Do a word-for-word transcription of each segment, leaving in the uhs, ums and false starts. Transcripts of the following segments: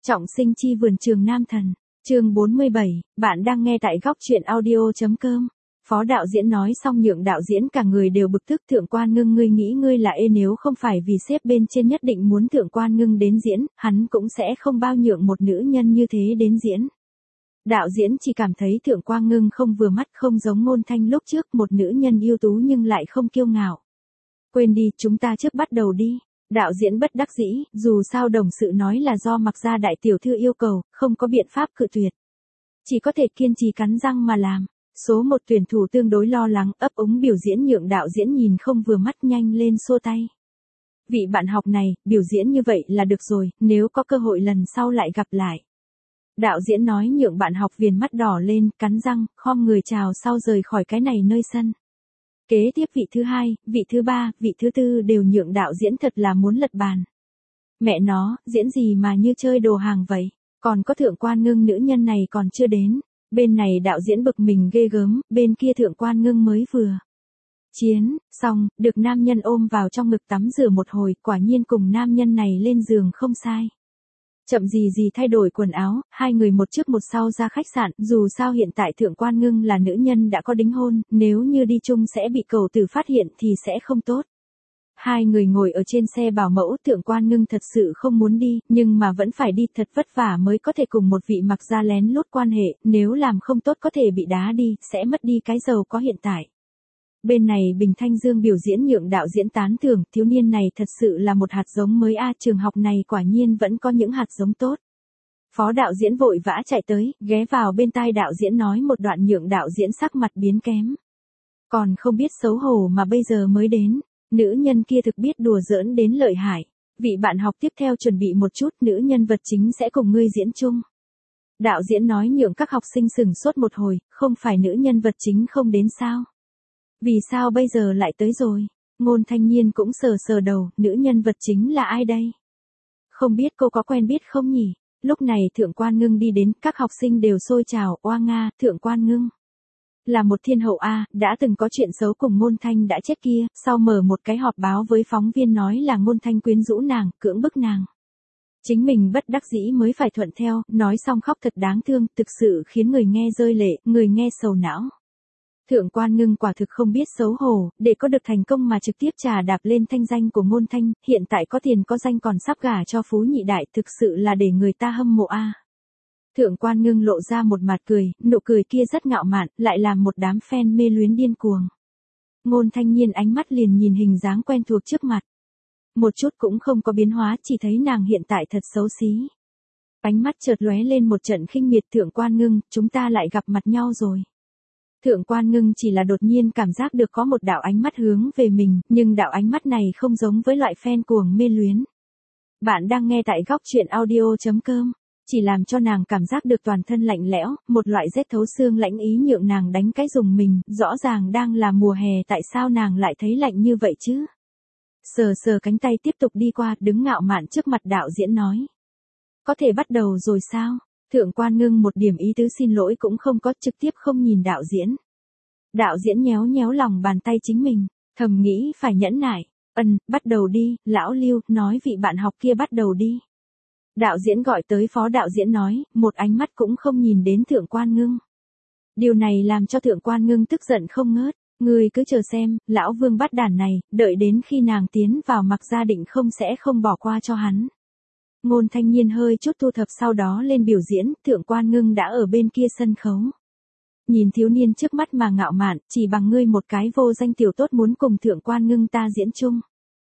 Trọng sinh chi vườn trường nam thần, chương bốn mươi bảy, bạn đang nghe tại góc truyện audio.com. Phó đạo diễn nói xong nhượng đạo diễn cả người đều bực tức. Thượng Quan Ngưng, ngươi nghĩ ngươi là ê, nếu không phải vì sếp bên trên nhất định muốn Thượng Quan Ngưng đến diễn, hắn cũng sẽ không bao nhượng một nữ nhân như thế đến diễn. Đạo diễn chỉ cảm thấy Thượng Quan Ngưng không vừa mắt, không giống Ngôn Thanh lúc trước, một nữ nhân ưu tú nhưng lại không kiêu ngạo. Quên đi, chúng ta trước bắt đầu đi. Đạo diễn bất đắc dĩ, dù sao đồng sự nói là do Mặc gia đại tiểu thư yêu cầu, không có biện pháp cự tuyệt. Chỉ có thể kiên trì cắn răng mà làm. Số một tuyển thủ tương đối lo lắng, ấp úng biểu diễn nhượng đạo diễn nhìn không vừa mắt nhanh lên xua tay. Vị bạn học này, biểu diễn như vậy là được rồi, nếu có cơ hội lần sau lại gặp lại. Đạo diễn nói nhượng bạn học viền mắt đỏ lên, cắn răng, khom người chào sau rời khỏi cái này nơi sân. Kế tiếp vị thứ hai, vị thứ ba, vị thứ tư đều nhượng đạo diễn thật là muốn lật bàn. Mẹ nó, diễn gì mà như chơi đồ hàng vậy, còn có Thượng Quan Ngưng nữ nhân này còn chưa đến. Bên này đạo diễn bực mình ghê gớm, bên kia Thượng Quan Ngưng mới vừa chiến, xong, được nam nhân ôm vào trong ngực tắm rửa một hồi, quả nhiên cùng nam nhân này lên giường không sai. Chậm gì gì thay đổi quần áo, hai người một trước một sau ra khách sạn, dù sao hiện tại Thượng Quan Ngưng là nữ nhân đã có đính hôn, nếu như đi chung sẽ bị cầu tử phát hiện thì sẽ không tốt. Hai người ngồi ở trên xe bảo mẫu, Thượng Quan Ngưng thật sự không muốn đi, nhưng mà vẫn phải đi, thật vất vả mới có thể cùng một vị Mặc gia lén lút quan hệ, nếu làm không tốt có thể bị đá đi, sẽ mất đi cái giàu có hiện tại. Bên này Bình Thanh Dương biểu diễn nhượng đạo diễn tán thưởng, thiếu niên này thật sự là một hạt giống mới a, trường học này quả nhiên vẫn có những hạt giống tốt. Phó đạo diễn vội vã chạy tới, ghé vào bên tai đạo diễn nói một đoạn nhượng đạo diễn sắc mặt biến kém. Còn không biết xấu hổ mà bây giờ mới đến, nữ nhân kia thực biết đùa giỡn đến lợi hại. Vị bạn học tiếp theo chuẩn bị một chút, nữ nhân vật chính sẽ cùng ngươi diễn chung. Đạo diễn nói nhượng các học sinh sửng sốt một hồi, không phải nữ nhân vật chính không đến sao? Vì sao bây giờ lại tới rồi? Ngôn Thanh Nhiên cũng sờ sờ đầu, nữ nhân vật chính là ai đây? Không biết cô có quen biết không nhỉ? Lúc này Thượng Quan Ngưng đi đến, các học sinh đều xôi trào, oa nga, Thượng Quan Ngưng là một thiên hậu a, đã từng có chuyện xấu cùng Ngôn Thanh đã chết kia, sau mở một cái họp báo với phóng viên nói là Ngôn Thanh quyến rũ nàng, cưỡng bức nàng. Chính mình bất đắc dĩ mới phải thuận theo, nói xong khóc thật đáng thương, thực sự khiến người nghe rơi lệ, người nghe sầu não. Thượng Quan Ngưng quả thực không biết xấu hổ, để có được thành công mà trực tiếp trà đạp lên thanh danh của Ngôn Thanh, hiện tại có tiền có danh còn sắp gả cho phú nhị đại, thực sự là để người ta hâm mộ a. Thượng Quan Ngưng lộ ra một mặt cười, nụ cười kia rất ngạo mạn, lại làm một đám fan mê luyến điên cuồng. Ngôn Thanh Nhiên ánh mắt liền nhìn hình dáng quen thuộc trước mặt. Một chút cũng không có biến hóa, chỉ thấy nàng hiện tại thật xấu xí. Ánh mắt chợt lóe lên một trận khinh miệt. Thượng Quan Ngưng, chúng ta lại gặp mặt nhau rồi. Thượng Quan Ngưng chỉ là đột nhiên cảm giác được có một đạo ánh mắt hướng về mình, nhưng đạo ánh mắt này không giống với loại fan cuồng mê luyến. Bạn đang nghe tại góc truyện audio.com. Chỉ làm cho nàng cảm giác được toàn thân lạnh lẽo, một loại rét thấu xương lãnh ý nhượng nàng đánh cái rùng mình, rõ ràng đang là mùa hè tại sao nàng lại thấy lạnh như vậy chứ? Sờ sờ cánh tay tiếp tục đi qua, đứng ngạo mạn trước mặt đạo diễn nói. Có thể bắt đầu rồi sao? Thượng Quan Ngưng một điểm ý tứ xin lỗi cũng không có, trực tiếp không nhìn đạo diễn. Đạo diễn nhéo nhéo lòng bàn tay chính mình, thầm nghĩ phải nhẫn nại, ân, bắt đầu đi, lão Lưu, nói vị bạn học kia bắt đầu đi. Đạo diễn gọi tới phó đạo diễn nói, một ánh mắt cũng không nhìn đến Thượng Quan Ngưng. Điều này làm cho Thượng Quan Ngưng tức giận không ngớt, ngươi cứ chờ xem, lão Vương bắt đàn này, đợi đến khi nàng tiến vào Mặc gia định không sẽ không bỏ qua cho hắn. Ngôn Thanh Nhiên hơi chút thu thập sau đó lên biểu diễn, Thượng Quan Ngưng đã ở bên kia sân khấu. Nhìn thiếu niên trước mắt mà ngạo mạn, chỉ bằng ngươi một cái vô danh tiểu tốt muốn cùng Thượng Quan Ngưng ta diễn chung.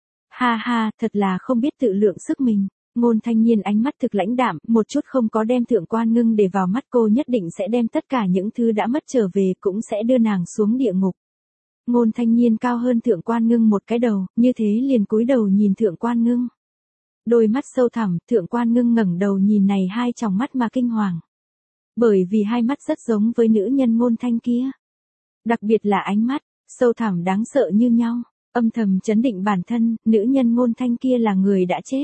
Ha ha, thật là không biết tự lượng sức mình. Ngôn Thanh Nhiên ánh mắt thực lãnh đạm, một chút không có đem Thượng Quan Ngưng để vào mắt, cô nhất định sẽ đem tất cả những thứ đã mất trở về, cũng sẽ đưa nàng xuống địa ngục. Ngôn Thanh Nhiên cao hơn Thượng Quan Ngưng một cái đầu, như thế liền cúi đầu nhìn Thượng Quan Ngưng. Đôi mắt sâu thẳm, Thượng Quan Ngưng ngẩng đầu nhìn này hai tròng mắt mà kinh hoàng. Bởi vì hai mắt rất giống với nữ nhân Ngôn Thanh kia. Đặc biệt là ánh mắt, sâu thẳm đáng sợ như nhau, âm thầm chấn định bản thân, nữ nhân Ngôn Thanh kia là người đã chết.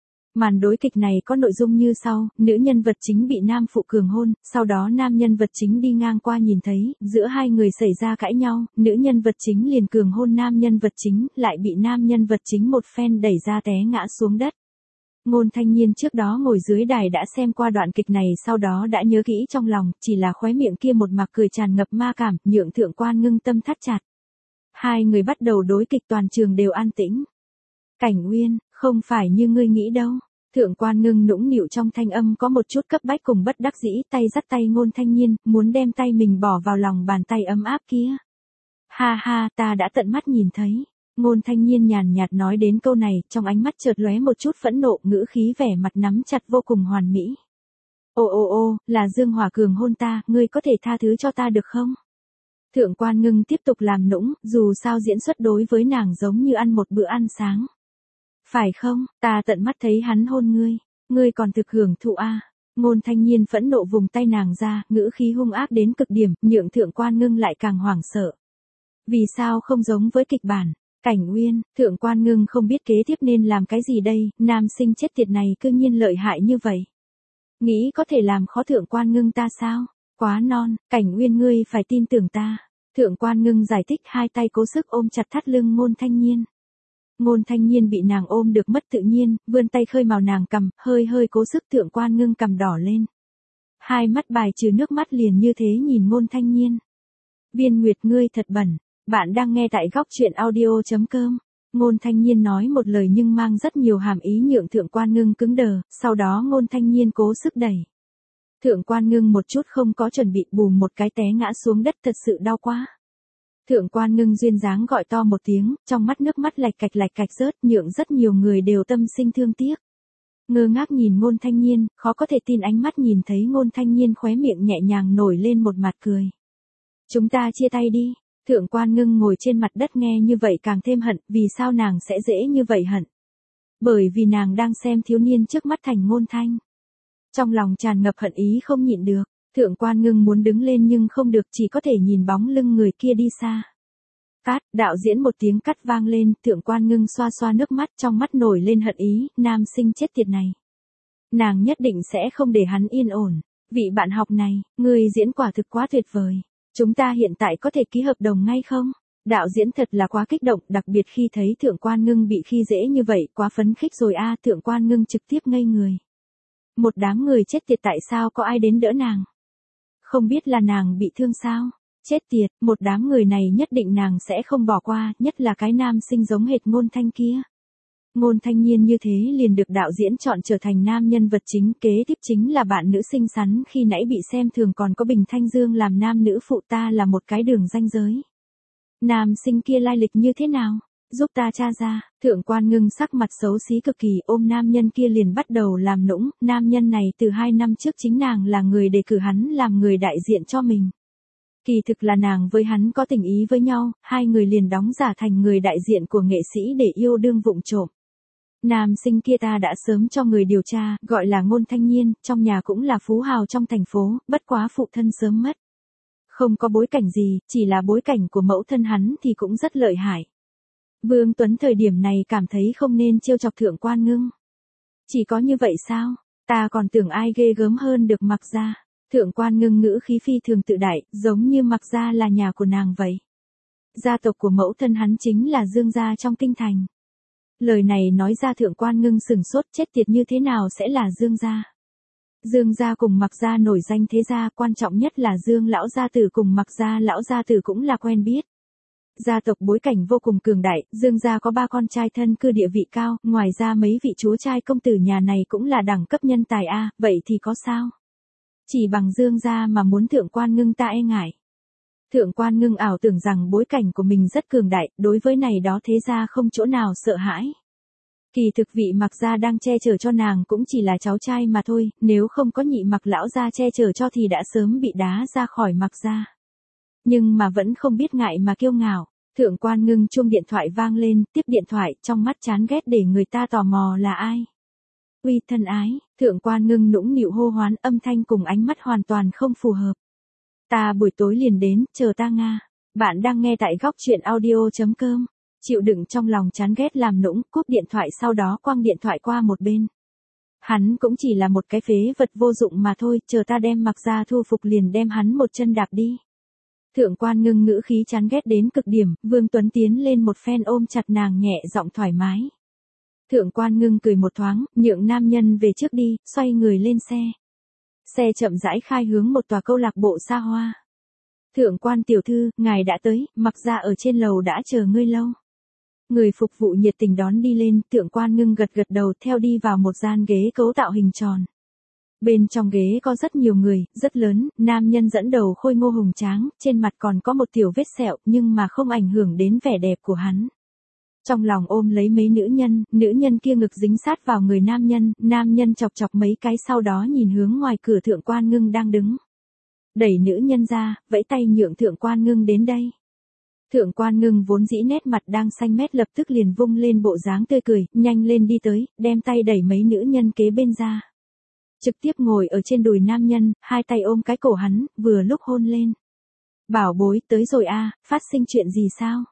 Màn đối kịch này có nội dung như sau, nữ nhân vật chính bị nam phụ cường hôn, sau đó nam nhân vật chính đi ngang qua nhìn thấy, giữa hai người xảy ra cãi nhau, nữ nhân vật chính liền cường hôn nam nhân vật chính, lại bị nam nhân vật chính một phen đẩy ra té ngã xuống đất. Ngôn Thanh Nhiên trước đó ngồi dưới đài đã xem qua đoạn kịch này, sau đó đã nhớ kỹ trong lòng, chỉ là khóe miệng kia một mặt cười tràn ngập ma cảm, nhượng Thượng Quan Ngưng tâm thắt chặt. Hai người bắt đầu đối kịch, toàn trường đều an tĩnh. Cảnh Uyên, không phải như ngươi nghĩ đâu. Thượng Quan Ngưng nũng nịu trong thanh âm có một chút cấp bách cùng bất đắc dĩ, tay dắt tay Ngôn Thanh Nhiên, muốn đem tay mình bỏ vào lòng bàn tay ấm áp kia. Ha ha, ta đã tận mắt nhìn thấy. Ngôn Thanh Nhiên nhàn nhạt nói đến câu này, trong ánh mắt chợt lóe một chút phẫn nộ, ngữ khí vẻ mặt nắm chặt vô cùng hoàn mỹ. Ô ô ô, là Dương Hỏa Cường hôn ta, ngươi có thể tha thứ cho ta được không? Thượng Quan Ngưng tiếp tục làm nũng, dù sao diễn xuất đối với nàng giống như ăn một bữa ăn sáng. Phải không, ta tận mắt thấy hắn hôn ngươi, ngươi còn thực hưởng thụ a? Ngôn Thanh Nhiên phẫn nộ vùng tay nàng ra, ngữ khí hung ác đến cực điểm, nhượng Thượng Quan Ngưng lại càng hoảng sợ. Vì sao không giống với kịch bản? Cảnh Uyên, Thượng Quan Ngưng không biết kế tiếp nên làm cái gì đây, nam sinh chết tiệt này cư nhiên lợi hại như vậy. Nghĩ có thể làm khó Thượng Quan Ngưng ta sao? Quá non, Cảnh Uyên ngươi phải tin tưởng ta. Thượng Quan Ngưng giải thích, hai tay cố sức ôm chặt thắt lưng Ngôn Thanh Nhiên. Ngôn Thanh Nhiên bị nàng ôm được mất tự nhiên, vươn tay khơi màu nàng cằm, hơi hơi cố sức. Thượng Quan Ngưng cằm đỏ lên. Hai mắt bài trừ nước mắt liền như thế nhìn Ngôn Thanh Nhiên. Viên Nguyệt ngươi thật bẩn. Bạn đang nghe tại góc truyện audio chấm com. Ngôn Thanh Nhiên nói một lời nhưng mang rất nhiều hàm ý, nhượng Thượng Quan Ngưng cứng đờ, sau đó Ngôn Thanh Nhiên cố sức đẩy. Thượng Quan Ngưng một chút không có chuẩn bị, bùm một cái té ngã xuống đất, thật sự đau quá. Thượng Quan Ngưng duyên dáng gọi to một tiếng, trong mắt nước mắt lạch cạch lạch cạch rớt, nhượng rất nhiều người đều tâm sinh thương tiếc. Ngơ ngác nhìn Ngôn Thanh Nhiên, khó có thể tin ánh mắt nhìn thấy Ngôn Thanh Nhiên khóe miệng nhẹ nhàng nổi lên một mặt cười. Chúng ta chia tay đi. Thượng Quan Ngưng ngồi trên mặt đất nghe như vậy càng thêm hận, vì sao nàng sẽ dễ như vậy hận? Bởi vì nàng đang xem thiếu niên trước mắt thành Ngôn Thanh. Trong lòng tràn ngập hận ý không nhịn được, Thượng Quan Ngưng muốn đứng lên nhưng không được, chỉ có thể nhìn bóng lưng người kia đi xa. Cát, đạo diễn một tiếng cắt vang lên, Thượng Quan Ngưng xoa xoa nước mắt, trong mắt nổi lên hận ý, nam sinh chết tiệt này. Nàng nhất định sẽ không để hắn yên ổn. Vị bạn học này, người diễn quả thực quá tuyệt vời. Chúng ta hiện tại có thể ký hợp đồng ngay không? Đạo diễn thật là quá kích động, đặc biệt khi thấy Thượng Quan Ngưng bị khi dễ như vậy, quá phấn khích rồi a. Thượng Quan Ngưng trực tiếp ngây người. Một đám người chết tiệt, tại sao có ai đến đỡ nàng? Không biết là nàng bị thương sao? Chết tiệt, một đám người này nhất định nàng sẽ không bỏ qua, nhất là cái nam sinh giống hệt Ngôn Thanh kia. Ngôn Thanh Nhiên như thế liền được đạo diễn chọn trở thành nam nhân vật chính, kế tiếp chính là bạn nữ xinh xắn khi nãy bị xem thường, còn có Bình Thanh Dương làm nam nữ phụ, ta là một cái đường ranh giới. Nam sinh kia lai lịch như thế nào? Giúp ta tra ra. Thượng Quan Ngưng sắc mặt xấu xí cực kỳ, ôm nam nhân kia liền bắt đầu làm nũng, nam nhân này từ hai năm trước chính nàng là người đề cử hắn làm người đại diện cho mình. Kỳ thực là nàng với hắn có tình ý với nhau, hai người liền đóng giả thành người đại diện của nghệ sĩ để yêu đương vụng trộm. Nam sinh kia ta đã sớm cho người điều tra, gọi là Ngôn Thanh Nhiên, trong nhà cũng là phú hào trong thành phố, bất quá phụ thân sớm mất. Không có bối cảnh gì, chỉ là bối cảnh của mẫu thân hắn thì cũng rất lợi hại. Vương Tuấn thời điểm này cảm thấy không nên trêu chọc Thượng Quan Ngưng. Chỉ có như vậy sao? Ta còn tưởng ai ghê gớm hơn được Mạc Gia. Thượng Quan Ngưng ngữ khí phi thường tự đại, giống như Mạc Gia là nhà của nàng vậy. Gia tộc của mẫu thân hắn chính là Dương gia trong kinh thành. Lời này nói ra Thượng Quan Ngưng sừng sốt, chết tiệt, như thế nào sẽ là Dương gia? Dương gia cùng Mạc Gia nổi danh thế gia, quan trọng nhất là Dương lão gia tử cùng Mạc Gia lão gia tử cũng là quen biết. Gia tộc bối cảnh vô cùng cường đại, Dương gia có ba con trai thân cư địa vị cao, ngoài ra mấy vị chúa trai công tử nhà này cũng là đẳng cấp nhân tài a, vậy thì có sao? Chỉ bằng Dương gia mà muốn Thượng Quan Ngưng ta e ngại. Thượng Quan Ngưng ảo tưởng rằng bối cảnh của mình rất cường đại, đối với này đó thế gia không chỗ nào sợ hãi. Kỳ thực vị Mạc gia đang che chở cho nàng cũng chỉ là cháu trai mà thôi, nếu không có nhị Mạc lão gia che chở cho thì đã sớm bị đá ra khỏi Mạc gia. Nhưng mà vẫn không biết ngại mà kiêu ngạo. Thượng Quan Ngưng chuông điện thoại vang lên, tiếp điện thoại, trong mắt chán ghét để người ta tò mò là ai. Uy thân ái, Thượng Quan Ngưng nũng nịu hô hoán, âm thanh cùng ánh mắt hoàn toàn không phù hợp. Ta buổi tối liền đến, chờ ta Nga. Bạn đang nghe tại góc truyện audio chấm com. Chịu đựng trong lòng chán ghét làm nũng, cúp điện thoại sau đó quăng điện thoại qua một bên. Hắn cũng chỉ là một cái phế vật vô dụng mà thôi, chờ ta đem Mạc Gia thu phục liền đem hắn một chân đạp đi. Thượng Quan Ngưng ngữ khí chán ghét đến cực điểm, Vương Tuấn tiến lên một phen ôm chặt nàng nhẹ giọng thoải mái. Thượng quan Ngưng cười một thoáng, nhượng nam nhân về trước đi, xoay người lên xe. Xe chậm rãi khai hướng một tòa câu lạc bộ xa hoa. Thượng quan tiểu thư, ngài đã tới, Mặc Gia ở trên lầu đã chờ ngươi lâu. Người phục vụ nhiệt tình đón đi lên, Thượng quan Ngưng gật gật đầu theo đi vào một gian ghế cấu tạo hình tròn. Bên trong ghế có rất nhiều người, rất lớn, nam nhân dẫn đầu khôi ngô hùng tráng, trên mặt còn có một tiểu vết sẹo nhưng mà không ảnh hưởng đến vẻ đẹp của hắn. Trong lòng ôm lấy mấy nữ nhân, nữ nhân kia ngực dính sát vào người nam nhân, nam nhân chọc chọc mấy cái sau đó nhìn hướng ngoài cửa Thượng quan Ngưng đang đứng. Đẩy nữ nhân ra, vẫy tay nhượng Thượng quan Ngưng đến đây. Thượng quan Ngưng vốn dĩ nét mặt đang xanh mét lập tức liền vung lên bộ dáng tươi cười, nhanh lên đi tới, đem tay đẩy mấy nữ nhân kế bên ra. Trực tiếp ngồi ở trên đùi nam nhân, hai tay ôm cái cổ hắn, vừa lúc hôn lên. Bảo bối, tới rồi a, phát sinh chuyện gì sao?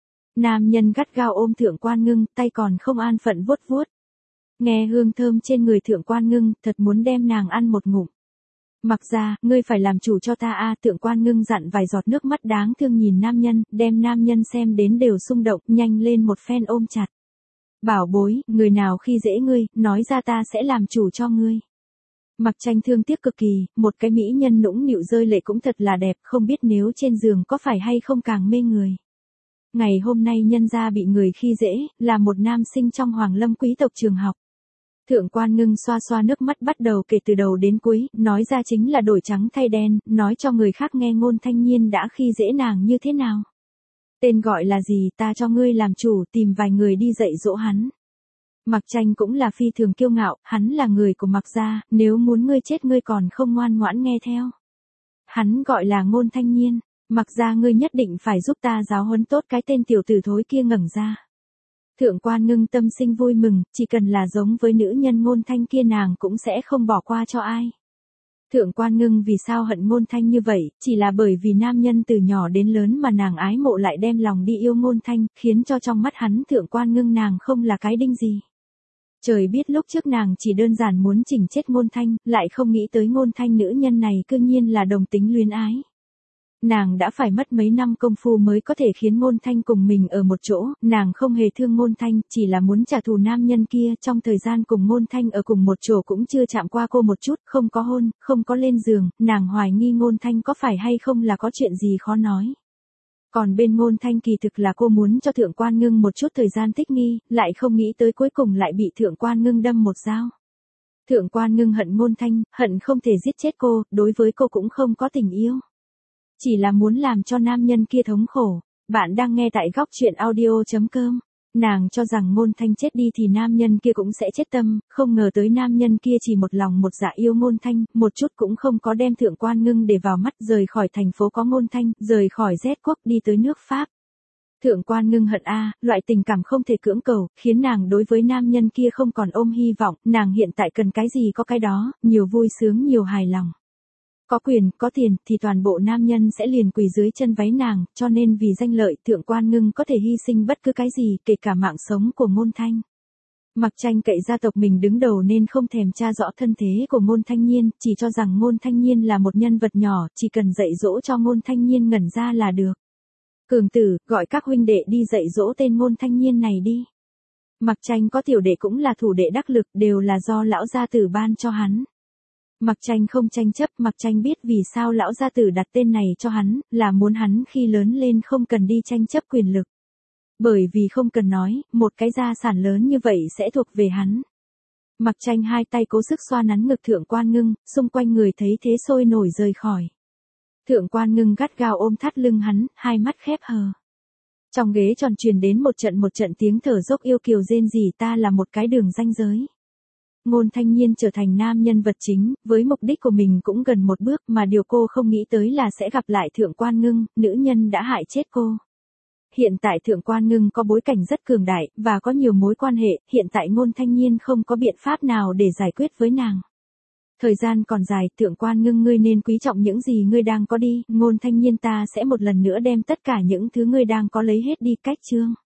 Nam nhân gắt gao ôm Thượng quan Ngưng, tay còn không an phận vuốt vuốt. Nghe hương thơm trên người Thượng quan Ngưng, thật muốn đem nàng ăn một ngụm. Mặc Gia, ngươi phải làm chủ cho ta a, Thượng quan Ngưng dặn vài giọt nước mắt đáng thương nhìn nam nhân, đem nam nhân xem đến đều xung động, nhanh lên một phen ôm chặt. Bảo bối, người nào khi dễ ngươi, nói ra ta sẽ làm chủ cho ngươi. Mặc Tranh thương tiếc cực kỳ, một cái mỹ nhân nũng nịu rơi lệ cũng thật là đẹp, không biết nếu trên giường có phải hay không càng mê người. Ngày hôm nay nhân gia bị người khi dễ, là một nam sinh trong Hoàng Lâm quý tộc trường học. Thượng quan Ngưng xoa xoa nước mắt bắt đầu kể từ đầu đến cuối, nói ra chính là đổi trắng thay đen, nói cho người khác nghe Ngôn Thanh Nhiên đã khi dễ nàng như thế nào. Tên gọi là gì, ta cho ngươi làm chủ, tìm vài người đi dạy dỗ hắn. Mặc Tranh cũng là phi thường kiêu ngạo, hắn là người của Mặc Gia, nếu muốn ngươi chết ngươi còn không ngoan ngoãn nghe theo. Hắn gọi là Ngôn Thanh Nhiên, Mặc Gia ngươi nhất định phải giúp ta giáo huấn tốt cái tên tiểu tử thối kia ngẩng ra. Thượng quan Ngưng tâm sinh vui mừng, chỉ cần là giống với nữ nhân Ngôn Thanh kia nàng cũng sẽ không bỏ qua cho ai. Thượng quan Ngưng vì sao hận Ngôn Thanh như vậy, chỉ là bởi vì nam nhân từ nhỏ đến lớn mà nàng ái mộ lại đem lòng đi yêu Ngôn Thanh, khiến cho trong mắt hắn Thượng quan Ngưng nàng không là cái đinh gì. Trời biết lúc trước nàng chỉ đơn giản muốn chỉnh chết Ngôn Thanh, lại không nghĩ tới Ngôn Thanh nữ nhân này cư nhiên là đồng tính luyến ái. Nàng đã phải mất mấy năm công phu mới có thể khiến Ngôn Thanh cùng mình ở một chỗ, nàng không hề thương Ngôn Thanh, chỉ là muốn trả thù nam nhân kia, trong thời gian cùng Ngôn Thanh ở cùng một chỗ cũng chưa chạm qua cô một chút, không có hôn, không có lên giường, nàng hoài nghi Ngôn Thanh có phải hay không là có chuyện gì khó nói. Còn bên Ngôn Thanh kỳ thực là cô muốn cho Thượng quan Ngưng một chút thời gian thích nghi, lại không nghĩ tới cuối cùng lại bị Thượng quan Ngưng đâm một dao. Thượng quan Ngưng hận Ngôn Thanh, hận không thể giết chết cô, đối với cô cũng không có tình yêu. Chỉ là muốn làm cho nam nhân kia thống khổ. Bạn đang nghe tại góc truyện audio chấm com. Nàng cho rằng Ngôn Thanh chết đi thì nam nhân kia cũng sẽ chết tâm, không ngờ tới nam nhân kia chỉ một lòng một dạ yêu Ngôn Thanh, một chút cũng không có đem Thượng quan Ngưng để vào mắt, rời khỏi thành phố có Ngôn Thanh, rời khỏi Z quốc đi tới nước Pháp. Thượng quan Ngưng hận a, loại tình cảm không thể cưỡng cầu, khiến nàng đối với nam nhân kia không còn ôm hy vọng, nàng hiện tại cần cái gì có cái đó, nhiều vui sướng nhiều hài lòng. Có quyền, có tiền, thì toàn bộ nam nhân sẽ liền quỳ dưới chân váy nàng, cho nên vì danh lợi, Thượng quan Ngưng có thể hy sinh bất cứ cái gì, kể cả mạng sống của Ngôn Thanh. Mặc Tranh cậy gia tộc mình đứng đầu nên không thèm tra rõ thân thế của Ngôn Thanh Nhiên, chỉ cho rằng Ngôn Thanh Nhiên là một nhân vật nhỏ, chỉ cần dạy dỗ cho Ngôn Thanh Nhiên ngẩn ra là được. Cường tử, gọi các huynh đệ đi dạy dỗ tên Ngôn Thanh Nhiên này đi. Mặc Tranh có tiểu đệ cũng là thủ đệ đắc lực, đều là do lão gia tử ban cho hắn. Mặc Tranh không tranh chấp, Mặc Tranh biết vì sao lão gia tử đặt tên này cho hắn, là muốn hắn khi lớn lên không cần đi tranh chấp quyền lực. Bởi vì không cần nói, một cái gia sản lớn như vậy sẽ thuộc về hắn. Mặc Tranh hai tay cố sức xoa nắn ngực Thượng quan Ngưng, xung quanh người thấy thế sôi nổi rời khỏi. Thượng quan Ngưng gắt gao ôm thắt lưng hắn, hai mắt khép hờ. Trong ghế tròn truyền đến một trận một trận tiếng thở dốc yêu kiều rên rỉ, ta là một cái đường ranh giới. Ngôn Thanh Nhiên trở thành nam nhân vật chính, với mục đích của mình cũng gần một bước, mà điều cô không nghĩ tới là sẽ gặp lại Thượng quan Ngưng, nữ nhân đã hại chết cô. Hiện tại Thượng quan Ngưng có bối cảnh rất cường đại, và có nhiều mối quan hệ, hiện tại Ngôn Thanh Nhiên không có biện pháp nào để giải quyết với nàng. Thời gian còn dài, Thượng quan Ngưng ngươi nên quý trọng những gì ngươi đang có đi, Ngôn Thanh Nhiên ta sẽ một lần nữa đem tất cả những thứ ngươi đang có lấy hết đi, cách chương.